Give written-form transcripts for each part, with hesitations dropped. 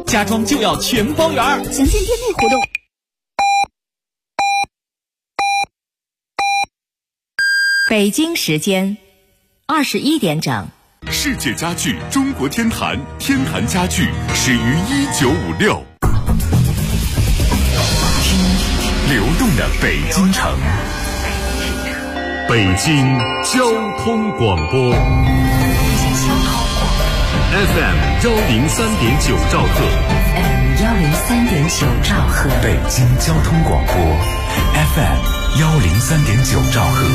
家装就要全包圆。 详见店内活动。 北京时间21点整。 世界家具中国天坛，天坛家具始于1956。流动的北京城，北京交通广播 FM 103.9兆赫 103.9兆赫， 北京交通广播 FM 103.9兆赫。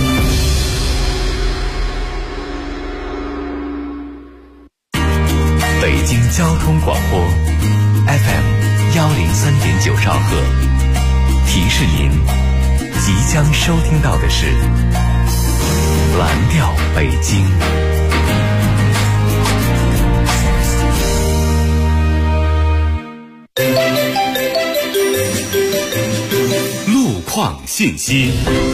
北京交通广播 FM 103.9兆赫，提示您即将收听到的是蓝调北京。路况信息。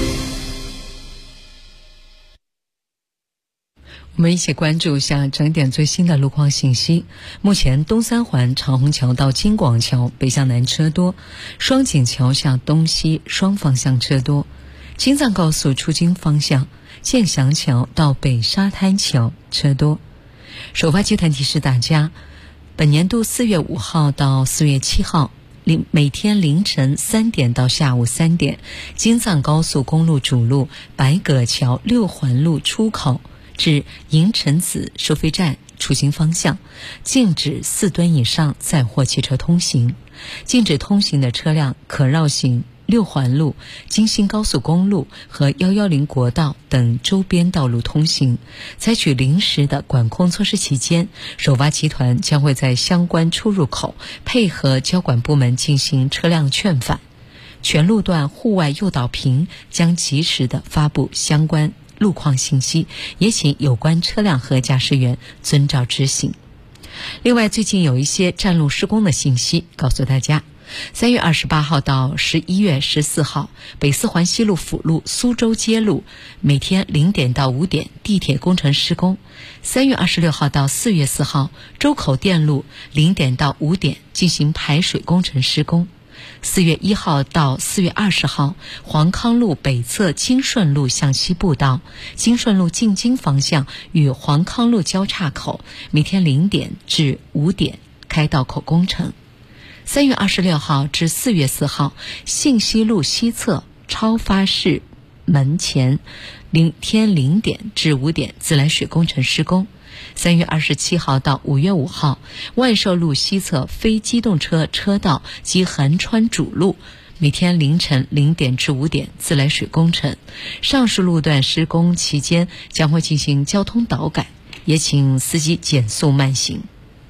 我们一起关注一下整点最新的路况信息。目前东三环长虹桥到金广桥北向南车多，双井桥下东西双方向车多。京藏高速出京方向建祥桥到北沙滩桥车多。首发集团提示大家，本年度4月5号到4月7号每天凌晨3点到下午3点，京藏高速公路主路白葛桥6环路出口至银城子收费站出行方向禁止4吨以上载货汽车通行，禁止通行的车辆可绕行6环路、京新高速公路和110国道等周边道路通行。采取临时的管控措施期间，首发集团将会在相关出入口配合交管部门进行车辆劝返，全路段户外诱导屏将及时的发布相关路况信息，也请有关车辆和驾驶员遵照执行。另外，最近有一些站路施工的信息告诉大家，3月28号到11月14号，北四环西路辅路苏州街路每天0点到5点地铁工程施工。3月26号到4月4号，周口店路0点到5点进行排水工程施工。4月1号到4月20号，黄康路北侧金顺路向西步道、金顺路进京方向与黄康路交叉口每天0点至5点开道口工程。3月26号至4月4号，信息路西侧超发市门前每天0点至5点自来水工程施工。3月27号到5月5号，万寿路西侧非机动车车道及横穿主路每天凌晨0点至5点自来水工程。上述路段施工期间将会进行交通导改，也请司机减速慢行。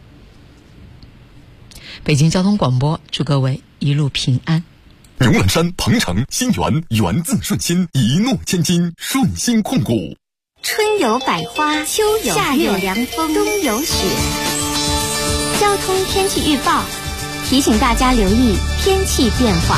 北京交通广播祝各位一路平安。 牛栏山、鹏城、新源，源自顺心，一诺千金，顺心控股。 春有百花，秋有夏有凉风，冬有雪。交通天气预报提醒大家留意天气变化。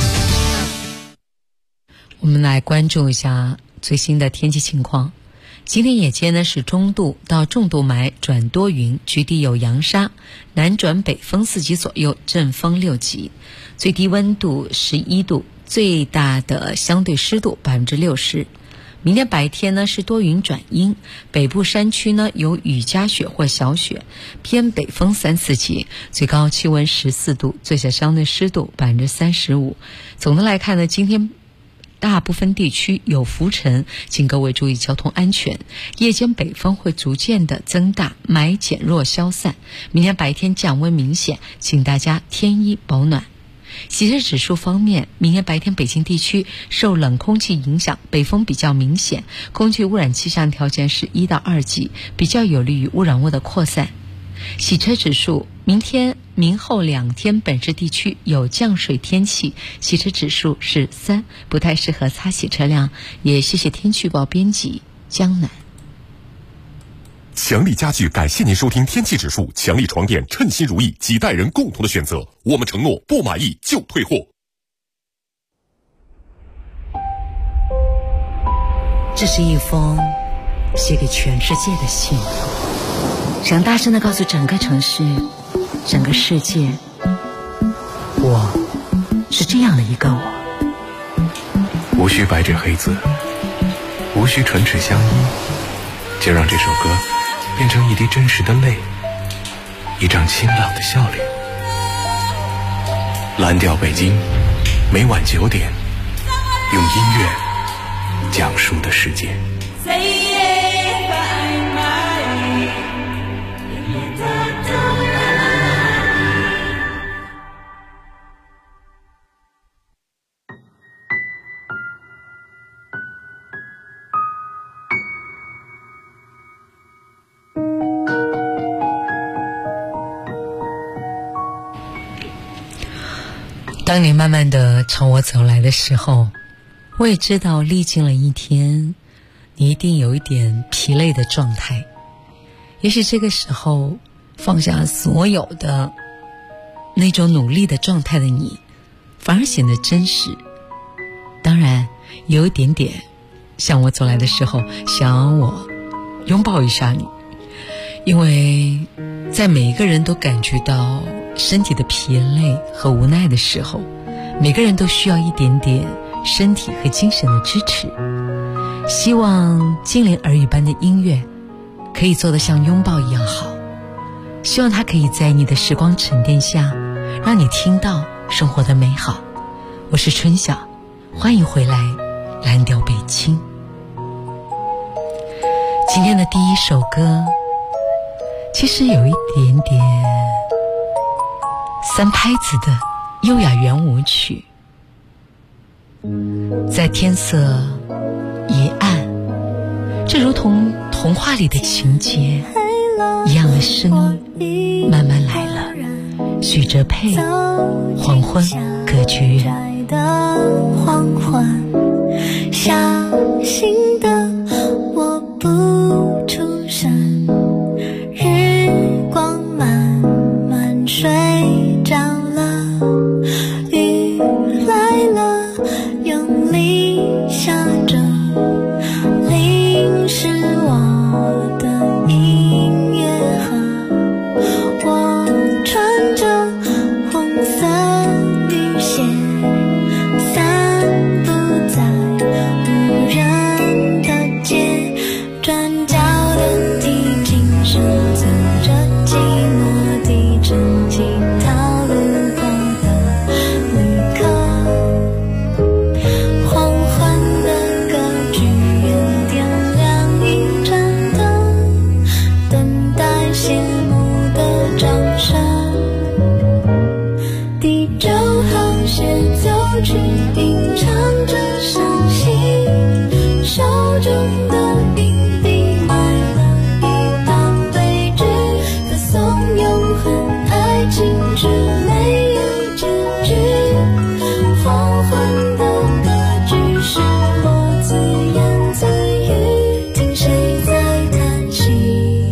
我们来关注一下最新的天气情况。今天夜间呢是中度到重度霾转多云，局地有扬沙，南转北风4级左右，阵风6级，最低温度11度，最大的相对湿度60%。明天白天呢是多云转阴，北部山区呢有雨夹雪或小雪，偏北风3-4级，最高气温14度，最小相对湿度35%。总的来看呢，今天大部分地区有浮尘，请各位注意交通安全。夜间北风会逐渐的增大，霾减弱消散。明天白天降温明显，请大家添衣保暖。洗车指数方面，明天白天北京地区受冷空气影响，北风比较明显，空气污染气象条件是1到2级，比较有利于污染物的扩散。洗车指数，明天明后2天本市地区有降水天气，洗车指数是3，不太适合擦洗车辆。也谢谢天气预报编辑江南。 强力家具感谢您收听天气指数。强力床垫，称心如意，几代人共同的选择。我们承诺不满意就退货。 这是一封写给全世界的信，想大声地告诉整个城市、整个世界， 我是这样的一个我。 无需白纸黑字，无需唇齿相依，就让这首歌变成一滴真实的泪，一张清朗的笑脸。蓝调北京，每晚9点，用音乐讲述的世界。 当你慢慢地朝我走来的时候，我也知道历经了一天，你一定有一点疲累的状态。也许这个时候放下所有的那种努力的状态的你，反而显得真实。当然有一点点像我走来的时候想我拥抱一下你，因为在每一个人都感觉到身体的疲累和无奈的时候，每个人都需要一点点身体和精神的支持。希望精灵耳语般的音乐可以做得像拥抱一样好，希望它可以在你的时光沉淀下让你听到生活的美好。我是春晓，欢迎回来蓝调北京。今天的第一首歌其实有一点点3拍子的优雅圆舞曲，在天色一暗，这如同童话里的情节一样的声音慢慢来了。许哲佩《黄昏歌剧院》。 黄昏，小心的我不出声，日光慢慢睡着了，雨来了，用力下着，淋湿我的音乐盒，我穿着红色雨鞋，散步在无人的街，转角的提琴手奏着寂寞地震吉他路过的旅客，黄昏的歌剧院点亮一盏灯，等待谢幕的掌声。第9号协奏曲吟唱着伤心，手中的硬币买了一档对句，歌颂永恒爱情却没有结局。黄昏的歌剧是我自言自语，听谁在叹息。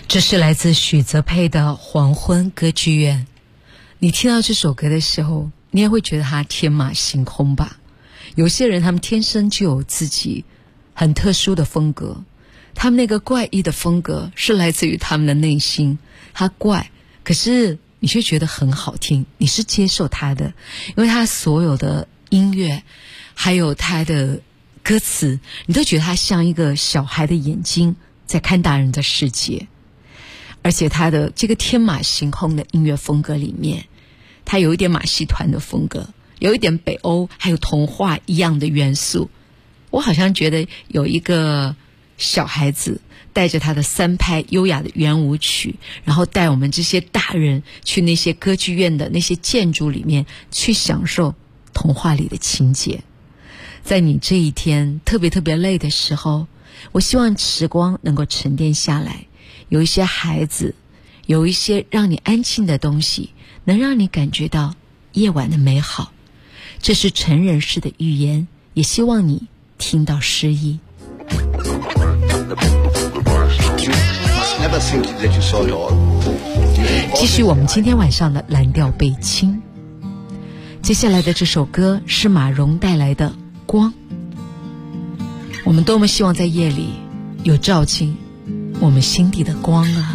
这是来自许泽佩的《黄昏歌剧院》。你听到这首歌的时候，你也会觉得它天马行空吧？有些人他们天生就有自己很特殊的风格，他们那个怪异的风格是来自于他们的内心。它怪，可是你却觉得很好听，你是接受它的，因为它所有的音乐还有它的歌词，你都觉得它像一个小孩的眼睛在看大人的世界。而且它的这个天马行空的音乐风格里面，它有一点马戏团的风格，有一点北欧还有童话一样的元素。我好像觉得有一个小孩子带着他的3拍优雅的圆舞曲，然后带我们这些大人去那些歌剧院的那些建筑里面去享受童话里的情节。在你这一天特别特别累的时候，我希望时光能够沉淀下来，有一些孩子，有一些让你安静的东西，能让你感觉到夜晚的美好。这是成人式的寓言，也希望你听到诗意。继续我们今天晚上的蓝调贝青。接下来的这首歌是马蓉带来的光。我们多么希望在夜里有照进我们心底的光啊。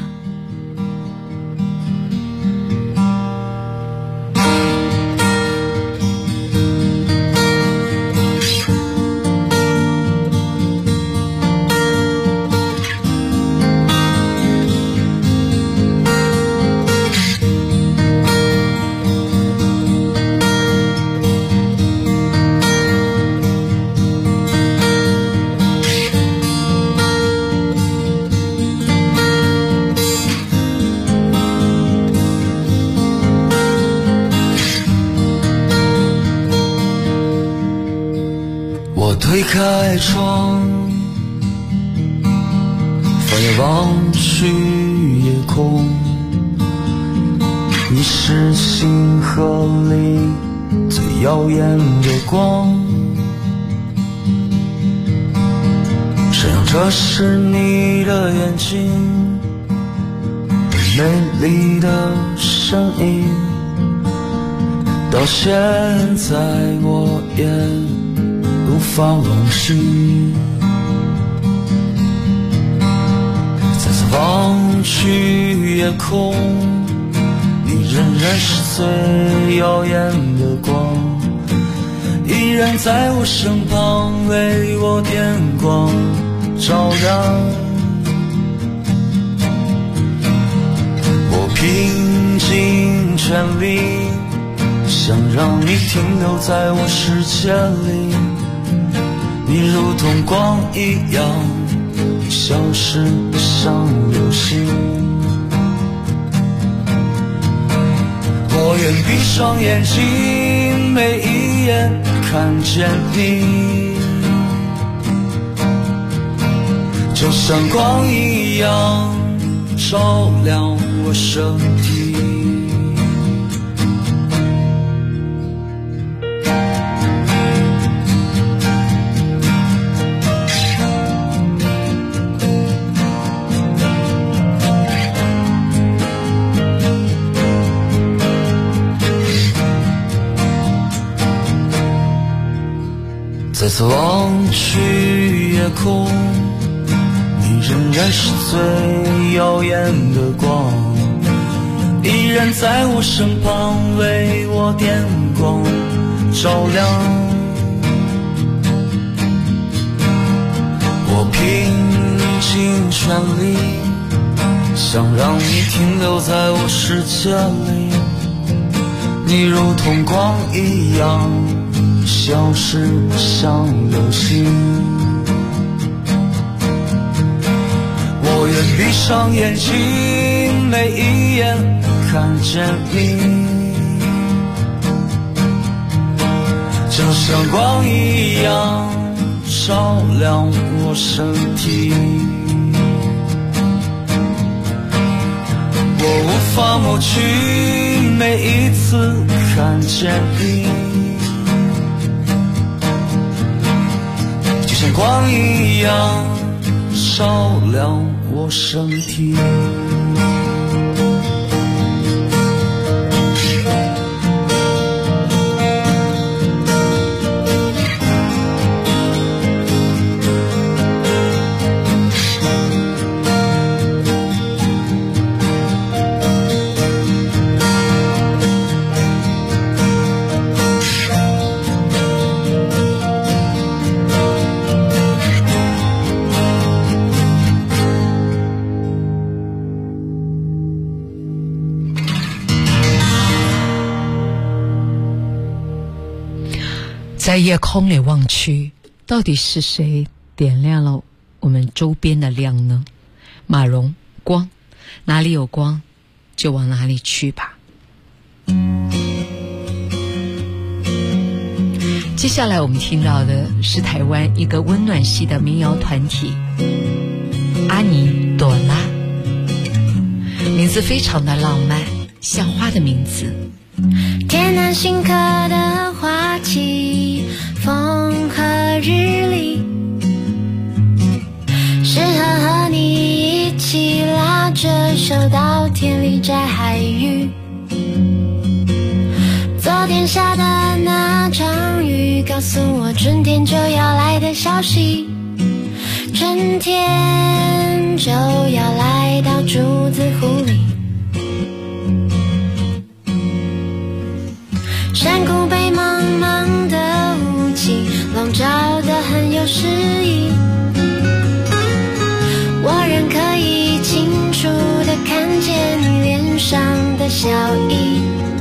推开窗，放眼望去夜空，你是星河里最耀眼的光，这样这是你的眼睛，美丽的声音，到现在我也无法忘记。再次望去夜空，你仍然是最耀眼的光，依然在我身旁为我点光照亮。我拼尽全力想让你停留在我世界里，你如同光一样消失像流星。我愿闭上眼睛，每一眼看见你，就像光一样照亮我身体。再次望去夜空，你仍然是最耀眼的光，依然在我身旁为我点光照亮。我拼尽全力想让你停留在我世界里，你如同光一样消失像流星。我愿闭上眼睛，每一眼看见你，就像光一样照亮我身体。我无法抹去每一次看见你，像光一样照亮我身体。 在夜空里望去，到底是谁点亮了我们周边的亮呢？马蓉，光，哪里有光就往哪里去吧。接下来我们听到的是台湾一个温暖系的民谣团体阿尼朵拉，名字非常的浪漫，像花的名字。 天南星科的花期，风和日丽，适合和你一起拉着手到田里摘海芋。昨天下的那场雨，告诉我春天就要来的消息，春天就要来到竹子湖里。山谷被茫茫的雾气笼罩得很有诗意，我仍可以清楚地看见你脸上的笑意。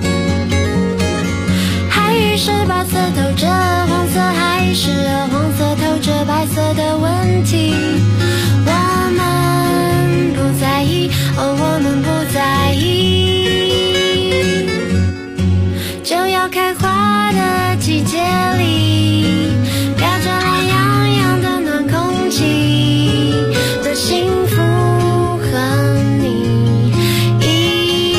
海芋是白色透着黄色，还是黄色透着白色的问题，我们不在意，哦，我们不在意。就要开花的季节里，飘着懒洋洋的暖空气，多幸福和你一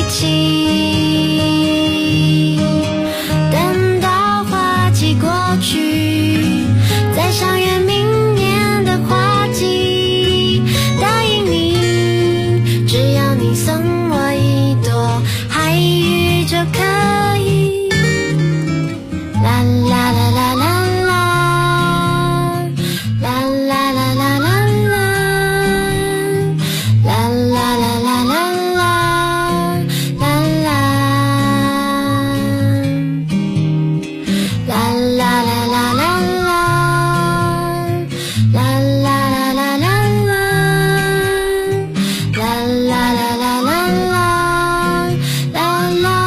起。等到花季过去，再相约明年的花季，答应你，只要你送我一朵海芋就可以。啦啦啦啦啦啦，啦啦啦啦啦啦，啦啦啦啦啦啦，啦啦，啦啦啦啦啦啦，啦啦啦啦啦啦，啦啦啦啦啦啦，啦啦。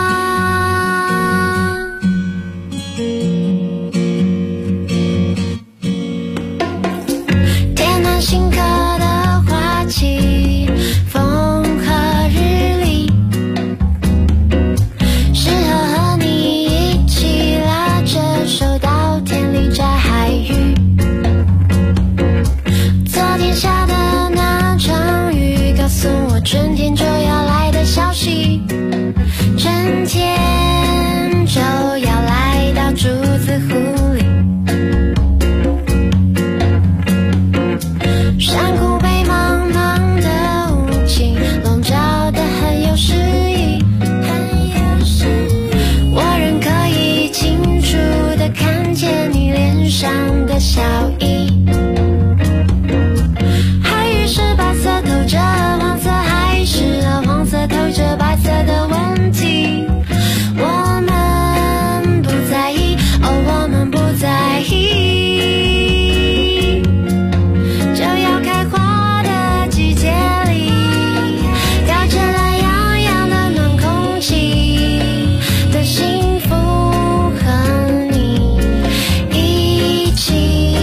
天南星科的花期，风和日丽，适合和你一起拉着手到田里摘海芋。昨天下的那场雨，告诉我春天就要来的消息，春天就要来到竹子湖里。山谷被茫茫的雾气笼罩得很有诗意，我仍可以清楚地看见你脸上的笑意。海芋是白色透着黄色，还是黄色透着白色的问题，我们不在意，哦，我们不在意。就要开花的季节里，飘着懒洋洋的暖空气，多幸福和你一起。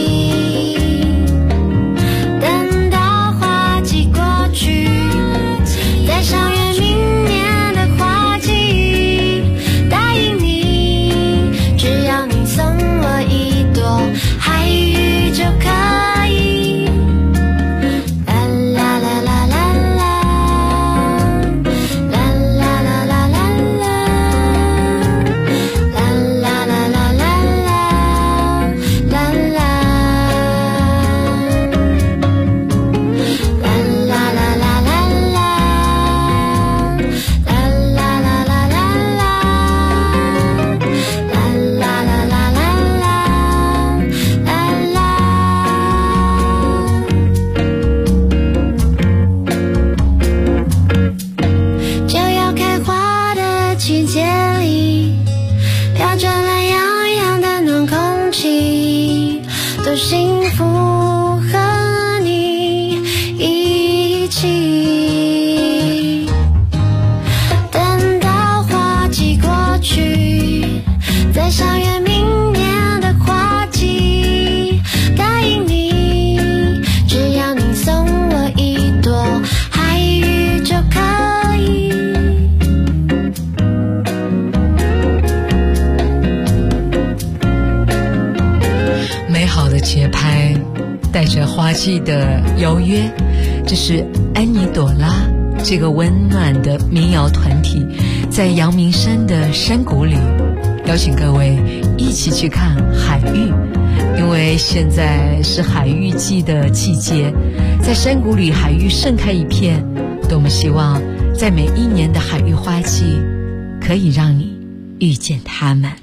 等到花季过去，再相约明年的花季，答应你，只要你送我一朵海芋就可以。啦啦啦啦啦，啦啦啦啦啦啦，啦啦啦啦啦啦，啦啦，啦啦啦啦啦啦，啦啦啦啦啦啦，啦啦啦啦啦啦，啦啦。就要开花的季节里，飘着懒洋洋的暖空气，多幸福和你一起。等到花季过去，再相约明年好的节拍，带着花季的邀约，这是安妮朵拉这个温暖的民谣团体，在阳明山的山谷里，邀请各位一起去看海芋，因为现在是海芋季的季节，在山谷里海芋盛开一片，多么希望在每一年的海芋花季，可以让你遇见它们。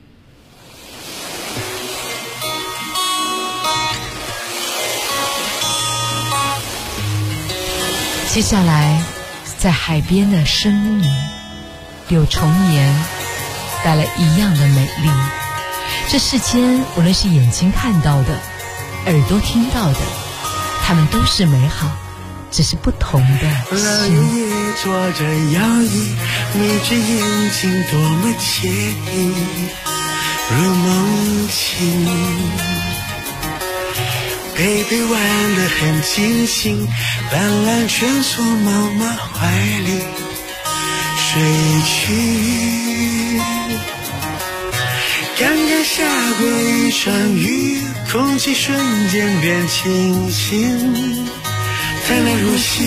接下来，在海边的深屋里，柳重岩带来一样的美丽。这世间无论是眼睛看到的，耳朵听到的，它们都是美好，只是不同的心。 老爷爷坐着摇椅，眯着眼睛多么惬意，如梦境。贝贝玩得很尽兴，蓝蓝蜷缩妈妈怀里睡去。刚刚下过一场雨，空气瞬间变清新，淡淡如洗。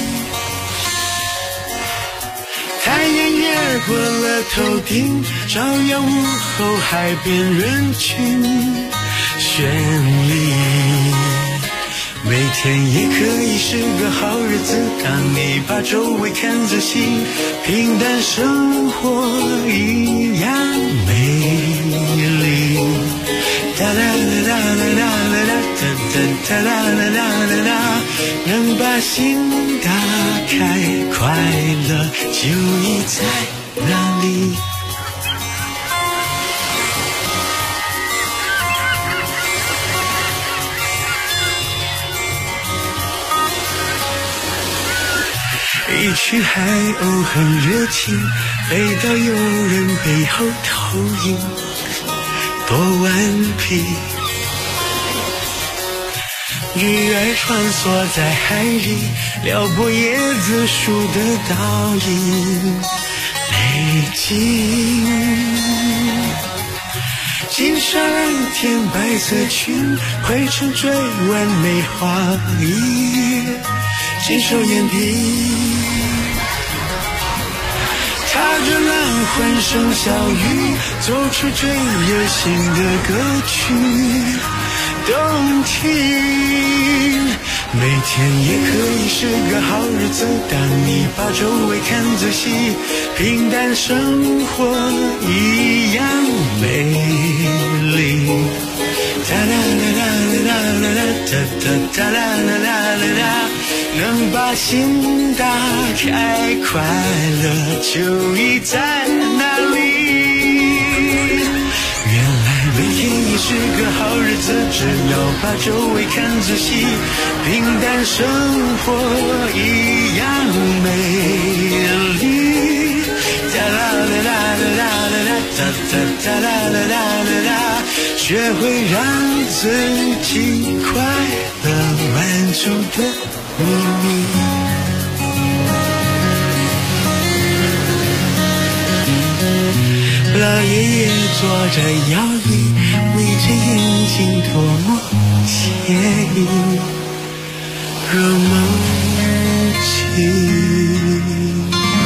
太阳越过了头顶，照耀午后海边人群绚丽。每天也可以是个好日子，当你把周围看仔细，平淡生活一样美丽。哒啦啦啦啦啦啦哒哒哒啦啦啦啦啦，能把心打开，快乐就已在那里。一群海鸥很热情，飞到有人背后投影，多顽皮。鱼儿穿梭在海里，撩拨椰子树的倒影，美景。金沙蓝天白色裙，汇成最完美画意，坚守眼底。踏着浪欢声笑语，奏出最热心的歌曲，动听。每天也可以是个好日子，当你把周围看仔细，平淡生活一样美丽。哒啦啦啦啦啦啦哒哒哒啦啦啦啦啦，能把心打开，快乐就已在那里。原来每天也是个好日子，只要把周围看仔细，平淡生活一样美丽。哒啦啦啦啦啦啦哒哒哒啦啦啦啦啦，学会让自己快乐满足的秘密。老爷爷坐着摇椅，眯着眼睛多么惬意，如梦境。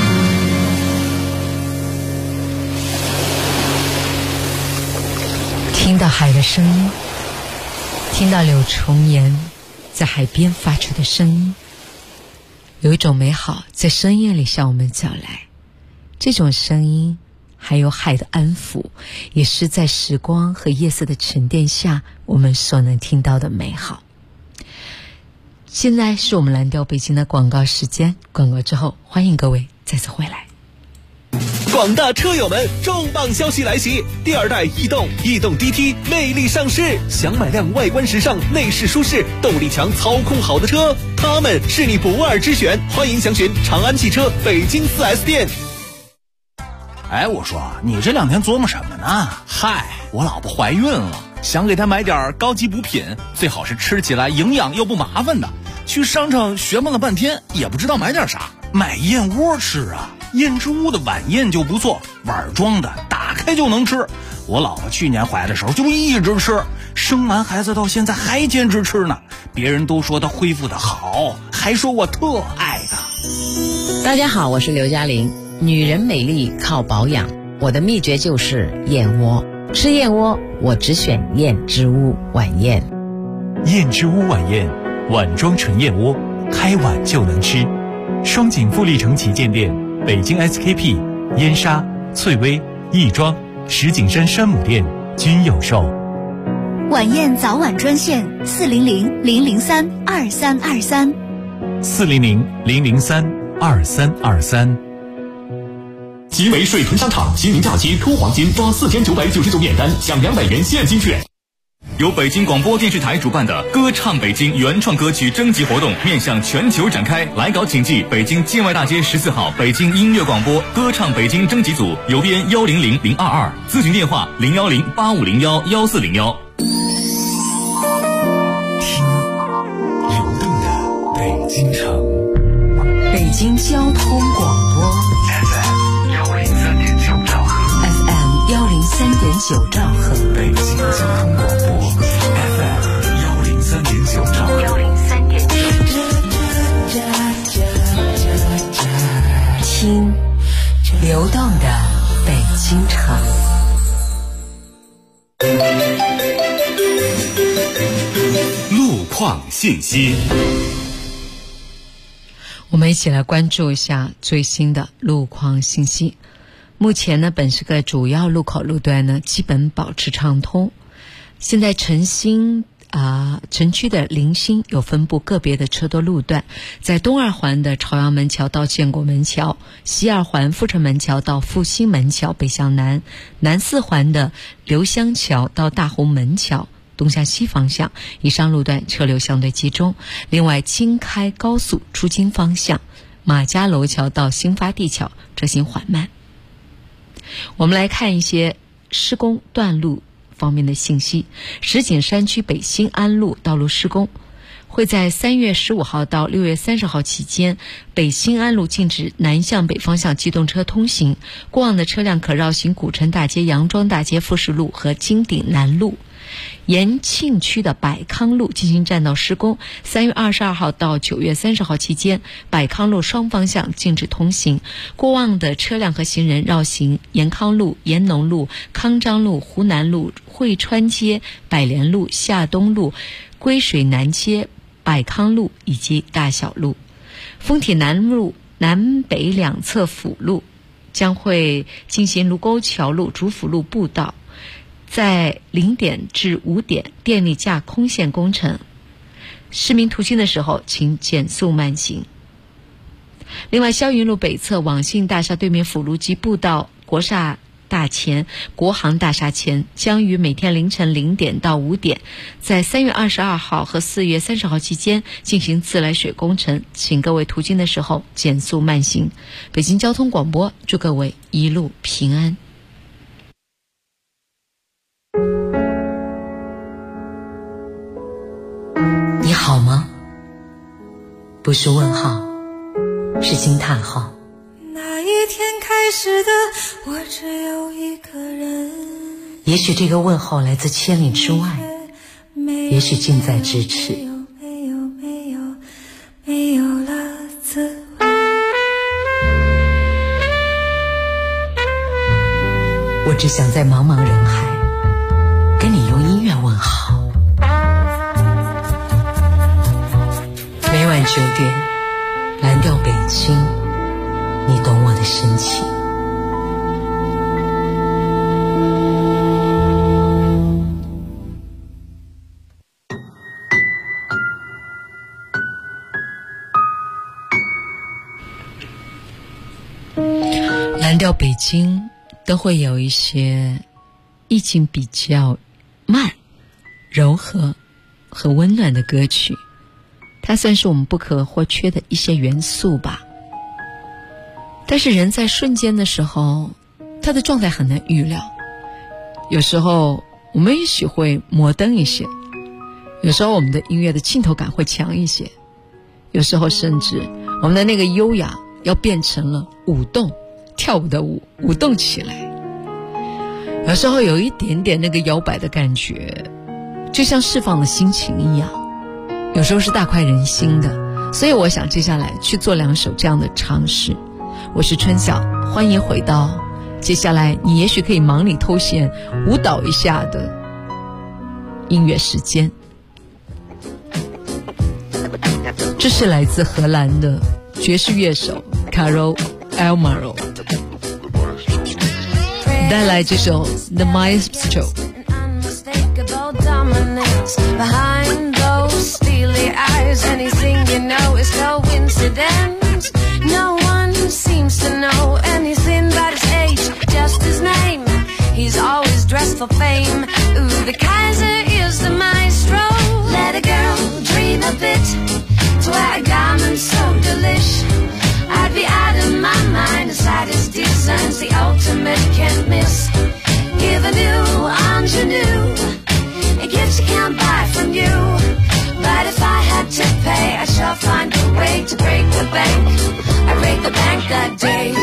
听到海的声音，听到柳重岩在海边发出的声音，有一种美好在深夜里向我们走来。这种声音还有海的安抚，也是在时光和夜色的沉淀下我们所能听到的美好。现在是我们蓝调北京的广告时间，广告之后欢迎各位再次回来。 广大车友们，重磅消息来袭！第二代逸动 DT 魅力上市，想买辆外观时尚、内饰舒适、动力强、操控好的车，它们是你不二之选。欢迎详询长安汽车北京4S店。 哎，我说你这两天琢磨什么呢？嗨，我老婆怀孕了，想给她买点高级补品，最好是吃起来营养又不麻烦的。去商场学问了半天，也不知道买点啥。买燕窝吃啊，燕之屋的晚宴就不错，碗装的，打开就能吃。我老婆去年怀的时候就一直吃， 生完孩子到现在还坚持吃呢，别人都说他恢复得好，还说我特爱他。 大家好，我是刘嘉玲。女人美丽靠保养，我的秘诀就是燕窝。吃燕窝，我只选燕之屋晚宴。 燕之屋晚宴，碗装纯燕窝，开碗就能吃。双井富力城旗舰店、北京 SKP、燕莎、翠微、亦庄、石景山山姆店均有售。 晚宴早晚专线400-003-2323。 400-003-2323。 集美水豚商场新年假期突黄金，抓4999免单，享200元现金券。由北京广播电视台主办的歌唱北京原创歌曲征集活动面向全球展开，来稿请寄北京建外大街14号北京音乐广播歌唱北京征集组，邮编100022，咨询电话010-8501-1401。 听流动的北京城， 北京交通广播 FM103.9兆赫 ，FM103.9兆赫， 北京交通广播 FM103.9兆赫听流动的北京城。 路况信息， 我们一起来关注一下最新的路况信息。目前呢，本市各主要路口路段呢基本保持畅通。现在城区的零星有分布个别的车多路段，在东二环的朝阳门桥到建国门桥，西二环阜成门桥到复兴门桥北向南，南四环的刘香桥到大红门桥东向西方向，以上路段车流相对集中。另外，京开高速出京方向，马家楼桥到新发地桥车行缓慢。我们来看一些施工段路方面的信息。石景山区北新安路道路施工，会在3月15号到6月30号期间，北新安路禁止南向北方向机动车通行，过往的车辆可绕行古城大街、杨庄大街、富士路和金鼎南路。延庆区的百康路进行占道施工，3月22号到9月30号期间，百康路双方向禁止通行，过往的车辆和行人绕行延康路、延农路、康章路、湖南路、汇川街、百联路、夏东路、归水南街、百康路以及大小路。丰体南路南北两侧辅路将会进行卢沟桥路、主辅路步道，在0点至5点电力架空线工程，市民途经的时候请减速慢行。另外，霄云路北侧网信大厦对面辅路及步道国厦大前、国航大厦前将于每天凌晨0点到5点，在3月22号和4月30号期间进行自来水工程，请各位途经的时候减速慢行。北京交通广播祝各位一路平安。你好吗？不是问号，是惊叹号。 那一天开始的我只有一个人， 也许这个问候来自千里之外，也许近在咫尺。 没有了滋味。 我只想在茫茫人海跟你用音乐问好。每晚9点，蓝调北京，你懂我的深情。蓝调北京都会有一些意境比较慢、柔和和温暖的歌曲，它算是我们不可或缺的一些元素吧。但是人在瞬间的时候，他的状态很难预料。有时候我们也许会摩登一些，有时候我们的音乐的浸透感会强一些，有时候甚至我们的那个优雅要变成了舞动，跳舞的舞，舞动起来。有时候有一点点那个摇摆的感觉， 就像释放了心情一样，有时候是大快人心的。所以我想接下来去做2首这样的尝试。我是春晓，欢迎回到接下来你也许可以忙里偷闲舞蹈一下的音乐时间。这是来自荷兰的爵士乐手 Carol Emerald 带来这首 The Maestro。Behind those steely eyes, anything you know is coincidence. No one seems to know anything about his age, just his name. He's always dressed for fame. Ooh, the Kaiser is the maestro. Let a girl dream a bit to wear a garment so delish. I'd be out of my mind aside his designs, the ultimate can't miss. Give a new ingenue, gifts you can't buy from you. But if I had to pay, I shall find a way to break the bank. I break the bank that day.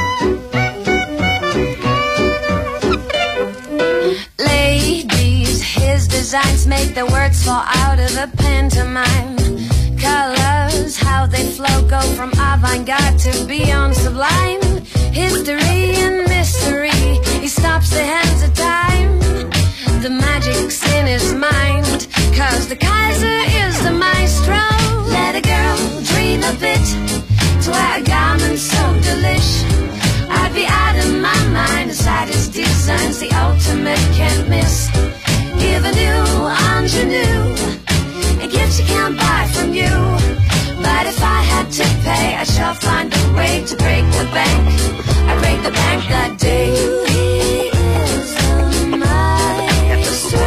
Ladies, his designs make the words fall out of the pantomime. Colors, how they flow, go from avant-garde to beyond sublime. History and mystery, he stops the hands of time. The magic's in his mind, 'cause the Kaiser is the maestro. Let a girl dream a bit to wear a garment so delish. I'd be out of my mind aside his designs, the ultimate can't miss. Give a new ingenue, gifts you can't buy from you. But if I had to pay, I shall find a way to break the bank. I break the bank that day. He is the maestro.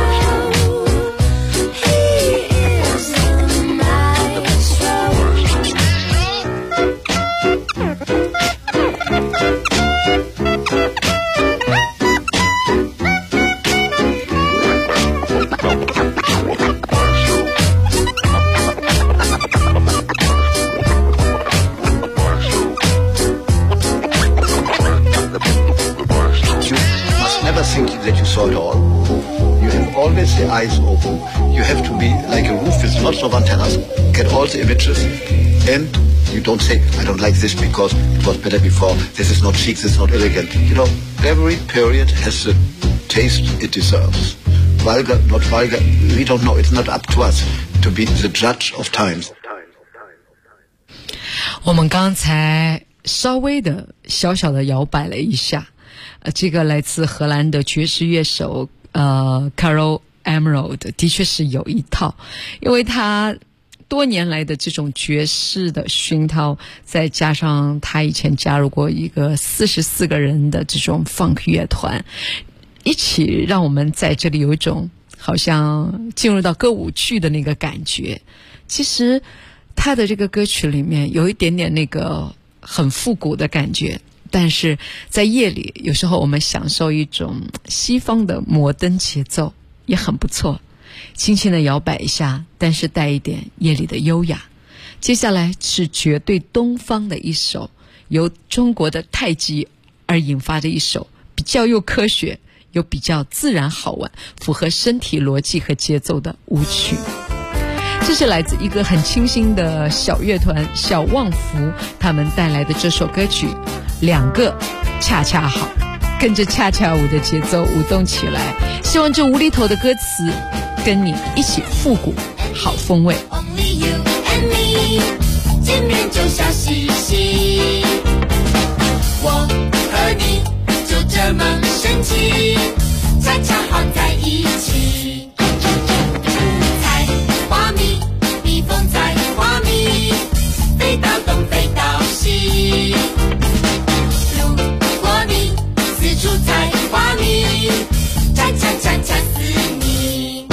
He is the maestro. That you saw it all. You have always the eyes open. You have to be like a roof with lots of antennas, get all the images, and you don't say, I don't like this because it was better before, this is not chic, this is not elegant. You know, every period has the taste it deserves. Vulgar, not vulgar, we don't know. It's not up to us to be the judge of times. 我们刚才稍微的小小的摇摆了一下，这个来自荷兰的爵士乐手Carol Emerald 的确是有一套，因为他多年来的这种爵士的熏陶，再加上他以前加入过一个44个人的这种 funk 乐团，一起让我们在这里有一种好像进入到歌舞剧的那个感觉。其实他的这个歌曲里面有一点点那个很复古的感觉，但是在夜里有时候我们享受一种西方的摩登节奏也很不错，轻轻的摇摆一下，但是带一点夜里的优雅。接下来是绝对东方的一首由中国的太极而引发的一首比较又科学又比较自然好玩，符合身体逻辑和节奏的舞曲。这是来自一个很清新的小乐团小旺福他们带来的这首歌曲，两个恰恰好，跟着恰恰舞的节奏舞动起来，希望这无厘头的歌词跟你一起复古好风味。 Only you and me 见面就笑嘻嘻，我和你就这么神奇，恰恰好在一起。采花蜜，蜜蜂采花蜜，飞到东飞到西。如果你四处采花蜜，恰恰恰恰死你。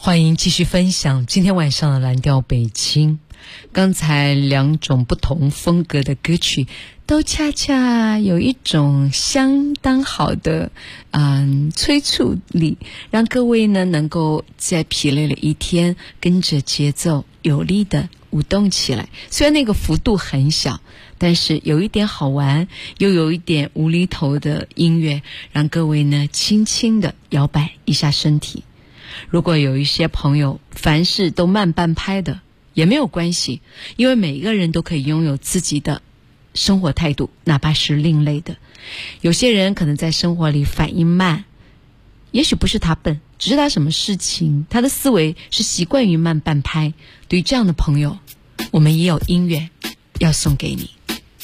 欢迎继续分享今天晚上的蓝调北京。刚才2种不同风格的歌曲都恰恰有一种相当好的催促力，让各位呢能够在疲累了一天跟着节奏有力的舞动起来。虽然那个幅度很小，但是有一点好玩，又有一点无厘头的音乐，让各位呢轻轻的摇摆一下身体。如果有一些朋友凡事都慢半拍的也没有关系，因为每个人都可以拥有自己的生活态度，哪怕是另类的。有些人可能在生活里反应慢，也许不是他笨，只是他什么事情他的思维是习惯于慢半拍。对于这样的朋友，我们也有音乐要送给你。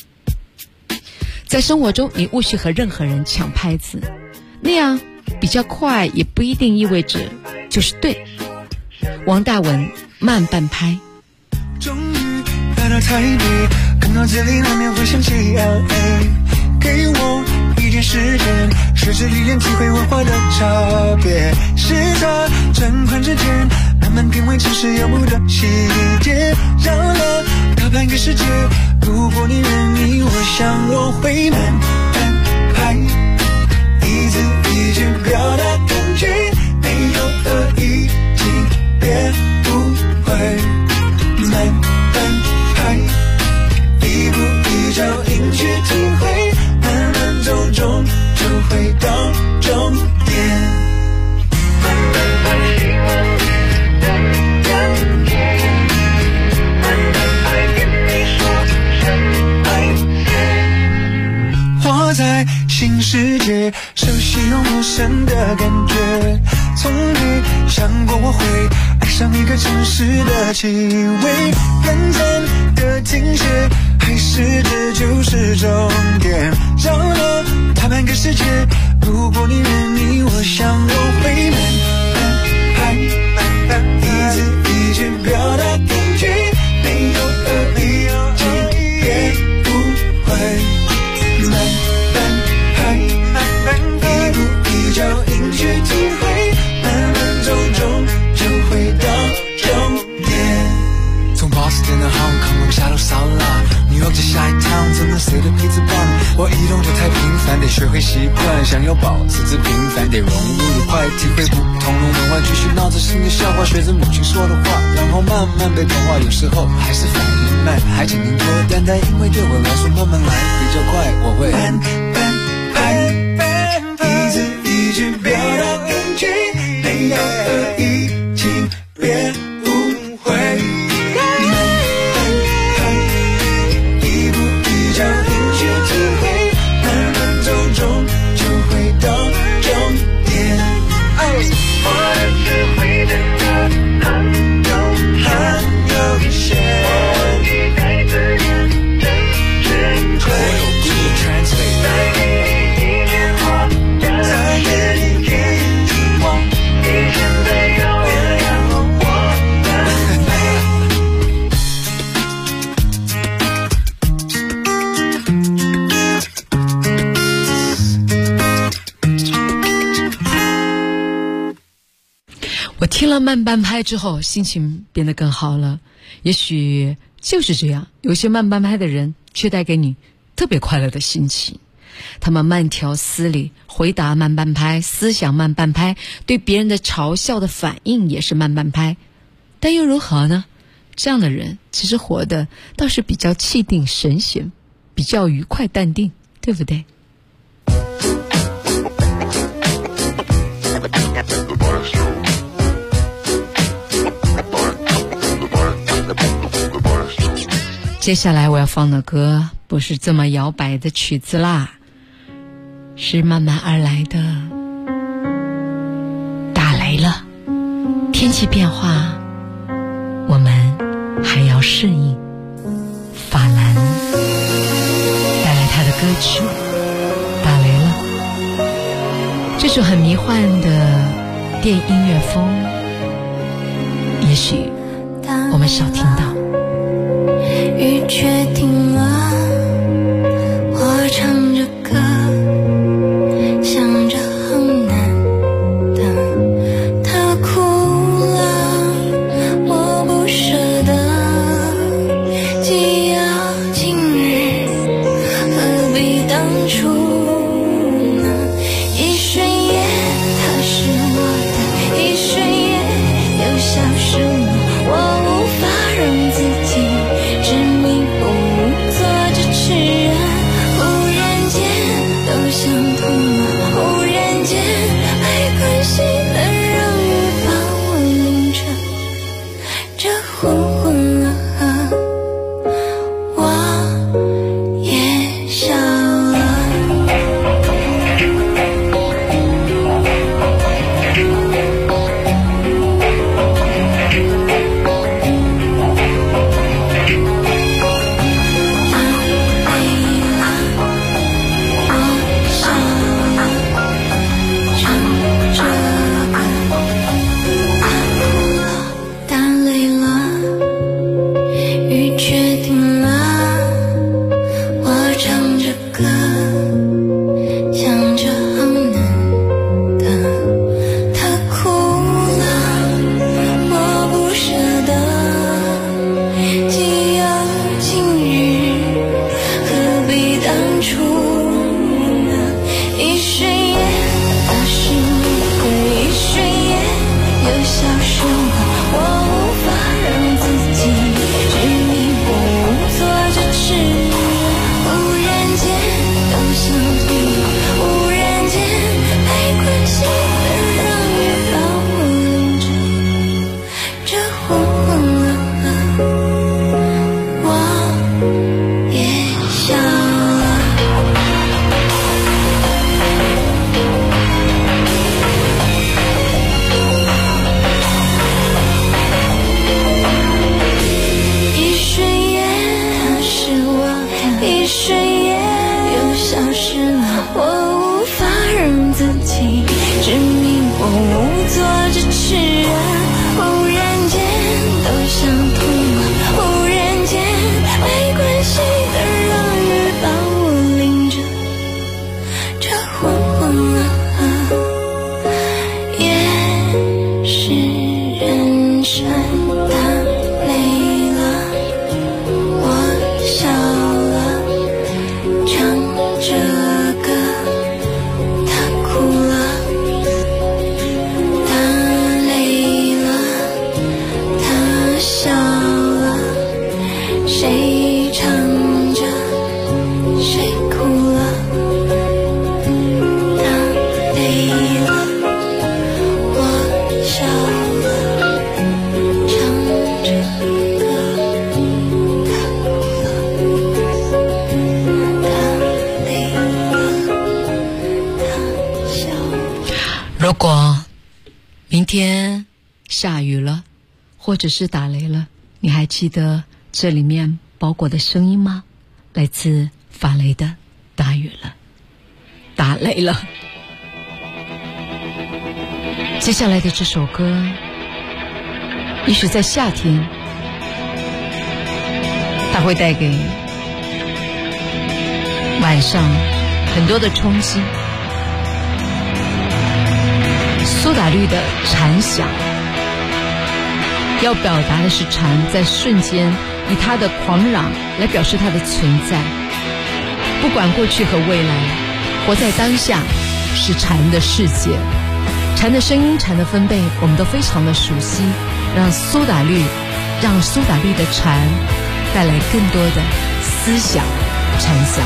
在生活中你勿需和任何人抢拍子，那样比较快也不一定意味着就是对。王大文慢半拍。 终于来到台北，看到这里难免会想起 LA， 给我一点时间，试着历练体会文化的差别，试着转换之间慢慢品味城市游牧的细节，绕了大半个世界，如果你愿意，我想我会慢半拍，一字一句表达感觉，没有恶意，请别误会，慢半拍，一步一脚印去体会，慢慢走中就会到终点。慢半拍，喜欢你的感觉，慢半拍，跟你说声爱见。活在新世界，熟悉又陌生的感觉，从没想过我会爱上一个城市的气味，短暂的停歇，还是这就是终点，绕了大半个世界，如果你愿意，我想我会慢半拍，一字一句表达感觉，没有恶意，请别误会，慢半拍，一步一脚印去体会，慢慢走中就会到终点。从波士顿到 Hong Kong， 我下楼烧腊，New York 至下一趟，怎么谁的痞子棒？我移动就太频繁，得学会习惯，想要保持之平凡，得融入的快，体会不同的文化，继续闹着新的笑话，学着母亲说的话，然后慢慢被同化，有时候还是反应慢，还请您多担待，因为对我来说慢慢来比较快，我会慢半拍，一字一句表达感觉，没有恶意，请别误会，慢半拍，一步一脚印去体会，慢慢走中就会到终点。我的智慧真的很有限，我期待自然真实会带给你一年花，带给你一望，你现在要让我我听了慢半拍之后，心情变得更好了。也许就是这样，有些慢半拍的人却带给你特别快乐的心情。他们慢条斯理，回答慢半拍，思想慢半拍，对别人的嘲笑的反应也是慢半拍。但又如何呢？这样的人其实活得倒是比较气定神闲，比较愉快淡定，对不对？接下来我要放的歌不是这么摇摆的曲子啦，是慢慢而来的。打雷了，天气变化，我们还要适应。法兰带来他的歌曲《打雷了》，这首很迷幻的电音乐风，也许我们少听到。 雨却停了，我唱着歌，想着很难的，他哭了。 无作之痴啊，忽然间都想通了，忽然间没关系的，让雨把我淋着，这昏昏啊，也是人生的累了，我笑了，唱着歌，他哭了，他累了，他笑了，谁唱着谁哭了，他累了，我笑了，唱着歌，他哭了，他累了，他笑了。 如果明天下雨了，或者是打雷了，你还记得这里面包裹的声音吗？来自发雷的大雨了，打雷了。接下来的这首歌，也许在夏天，它会带给晚上很多的冲击。苏打绿的蝉响，要表达的是蝉在瞬间以它的狂嚷来表示它的存在，不管过去和未来，活在当下是蝉的世界。蝉的声音，蝉的分贝我们都非常的熟悉，让苏打绿的蝉带来更多的思想蝉响。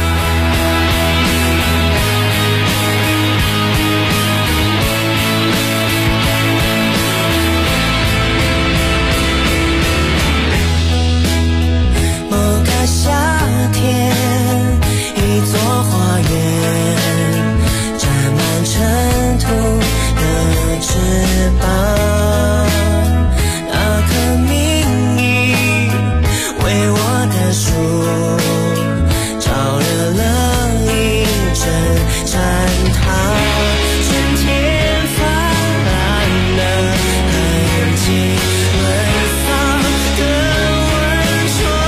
夏天，一座花园，沾满尘土的翅膀。那颗名义为我的树照亮了一整禅堂。春天泛滥的痕迹，芬芳的温床。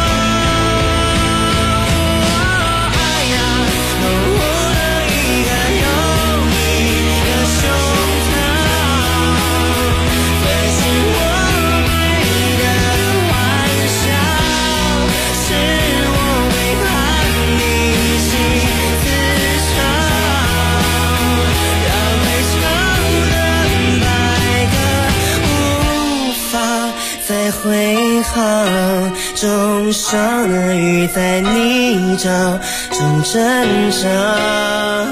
挥航，钟上的雨在泥沼中挣扎。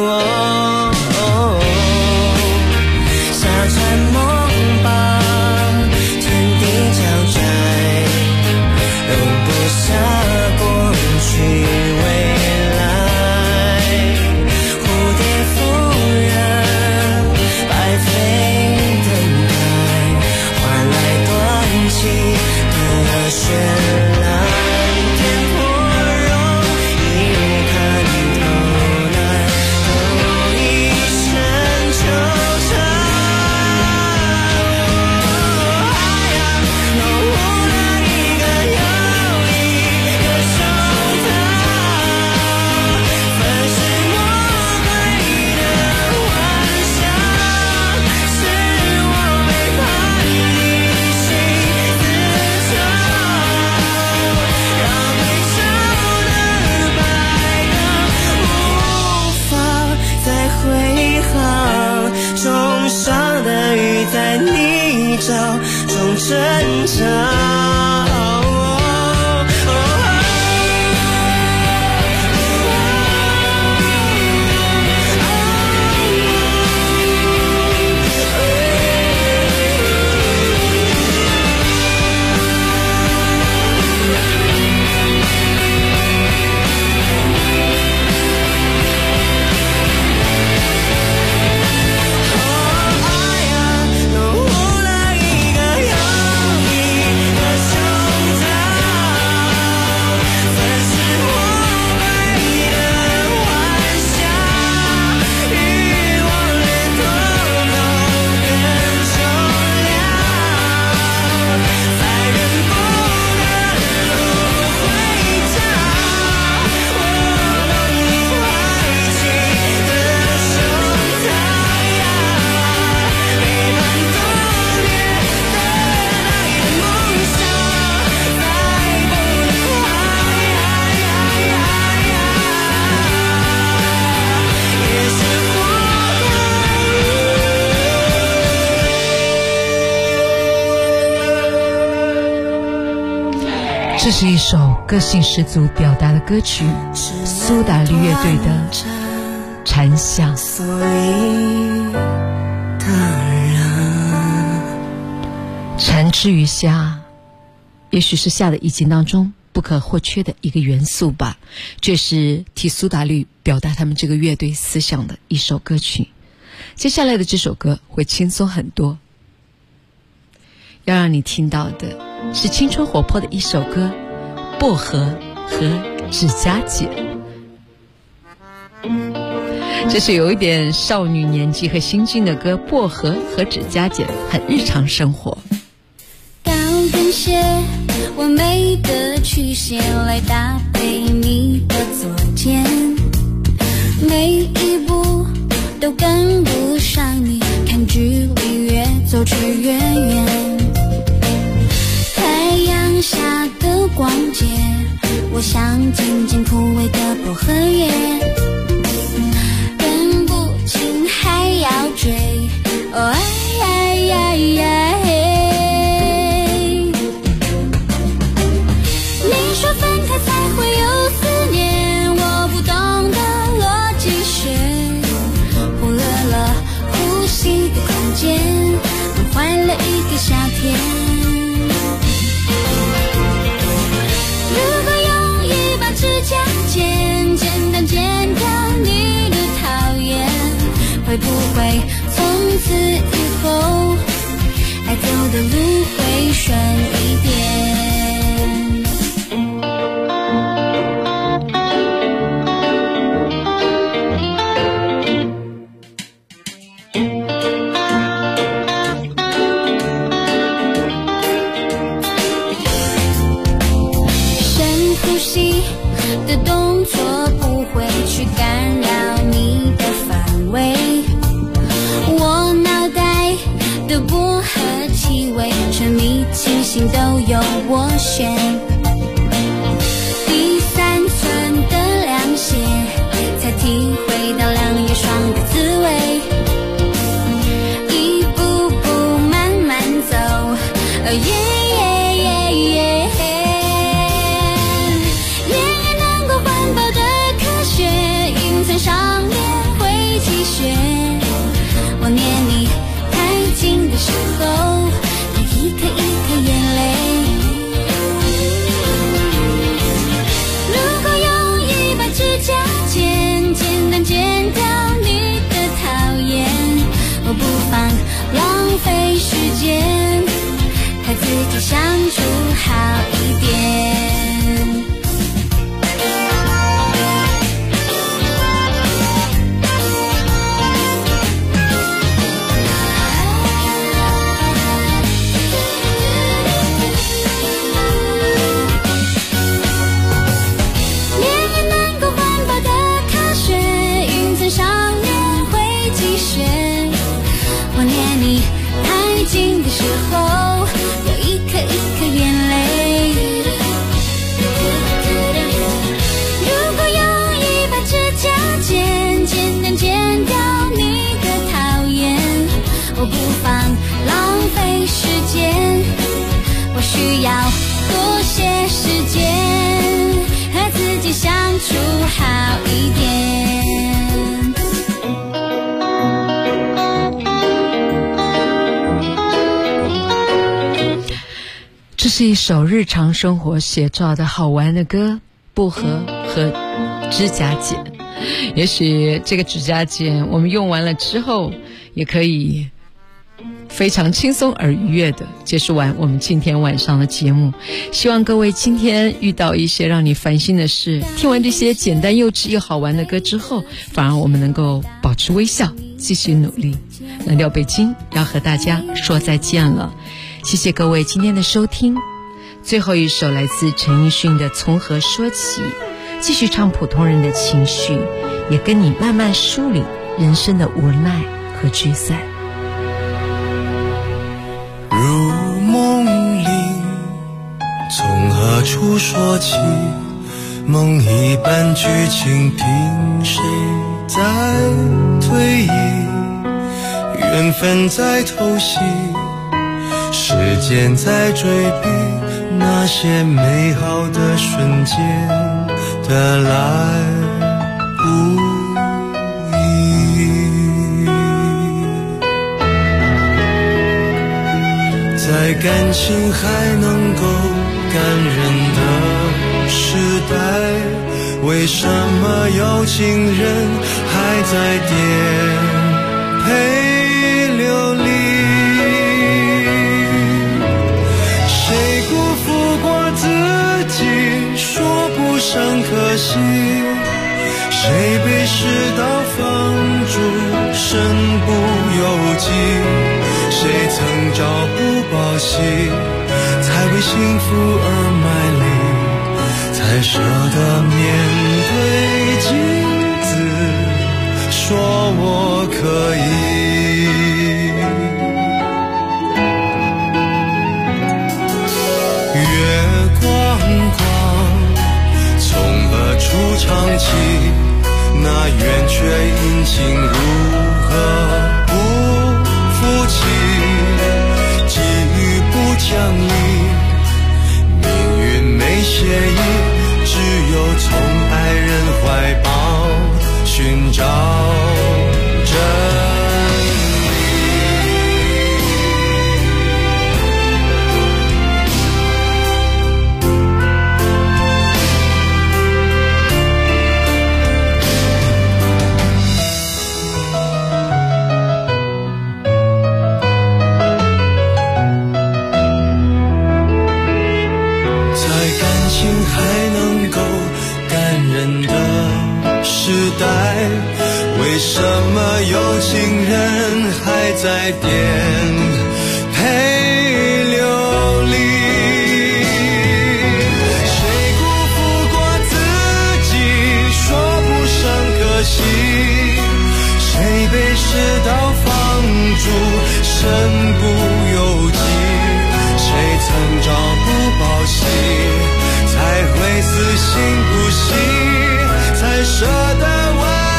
下船梦吧，天地交窄，容不下过去未来。蝴蝶夫人，白飞等待，换来断气的绚烂。天破容易看透难，都一生纠缠。弄污了一个又一个胸膛，粉饰魔鬼的幻想，是我背叛你心自伤，让悲伤的白鸽无法再挥航，钟上的雨在泥沼中挣扎。弄污了一个又一个胸这是一首个性十足表达的歌曲，苏打绿乐队的《蝉夏》。 所以的人， 蝉之于夏，也许是夏的意境当中不可或缺的一个元素吧。这是替苏打绿表达他们这个乐队思想的一首歌曲。接下来的这首歌会轻松很多，要让你听到的是青春活泼的一首歌，薄荷和指甲剪。这是有一点少女年纪和心境的歌，薄荷和指甲剪，很日常生活。 高跟鞋完美的曲线来搭配你的左肩，每一步都跟不上你，看距离越走却越远。太阳下的光街，我像渐渐枯萎的薄荷叶，跟不进还要追，哦哎呀呀呀嘿。你说分开才会有思念，我不懂的逻辑学，忽略了呼吸的空间，弄坏了一个夏天。如果用一把指甲剪，简单剪掉你的讨厌，会不会从此以后爱走的路会顺一点？深呼吸的动作不会去干扰你的范围，我脑袋的薄荷气味，沉迷清醒都由我选。第3寸的凉鞋，才体会到两叶霜的滋味。一步步慢慢走，上面会积雪，我念你太近的时候，有一颗一颗眼泪。如果用一把指甲剪，简单剪掉你的讨厌，我不妨浪费时间，和自己相处好一点。我念你太近的时候，有一颗一颗眼泪。如果用一把指甲剪，简单剪掉你的讨厌，我不妨浪费时间，我需要多些时间，和自己相处好一点。 这是一首日常生活写照的好玩的歌，薄荷和指甲剪。也许这个指甲剪我们用完了之后，也可以非常轻松而愉悦的结束完我们今天晚上的节目。希望各位今天遇到一些让你烦心的事，听完这些简单幼稚又好玩的歌之后，反而我们能够保持微笑，继续努力。蓝调北京要和大家说再见了，谢谢各位今天的收听。最后一首来自陈奕迅的《从何说起》，继续唱普通人的情绪，也跟你慢慢梳理人生的无奈和聚散。 如梦里，从何处说起？梦一般剧情，听谁在推移？缘分在偷袭，时间在追逼，那那些美好的瞬间的来不易，在感情还能够感人的时代，为什么有情人还在颠沛流离？谁辜负过自己，说不上可惜？谁被世道放逐，身不由己？谁曾朝不保夕，才为幸福而卖力，才舍得面对镜子，说我可以。月光光，从何处唱起？那圆缺阴晴如何不服气？际遇不讲理，命运没协议，只有从爱人怀抱寻找真为什么有情人还在颠沛流离？谁辜负过自己，说不上可惜？谁被世道放逐，身不由己？谁曾朝不保夕，才会死心不息，才舍得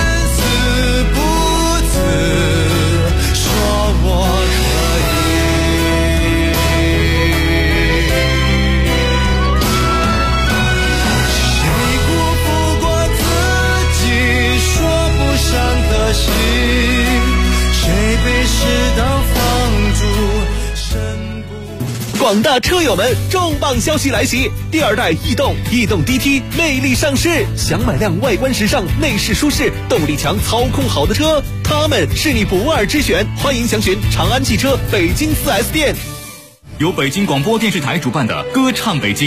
广大车友们，重磅消息来袭！第二代逸动 DT 魅力上市，想买辆外观时尚、内饰舒适、动力强、操控好的车，它们是你不二之选。欢迎详询长安汽车北京4S店。 由北京广播电视台主办的歌唱北京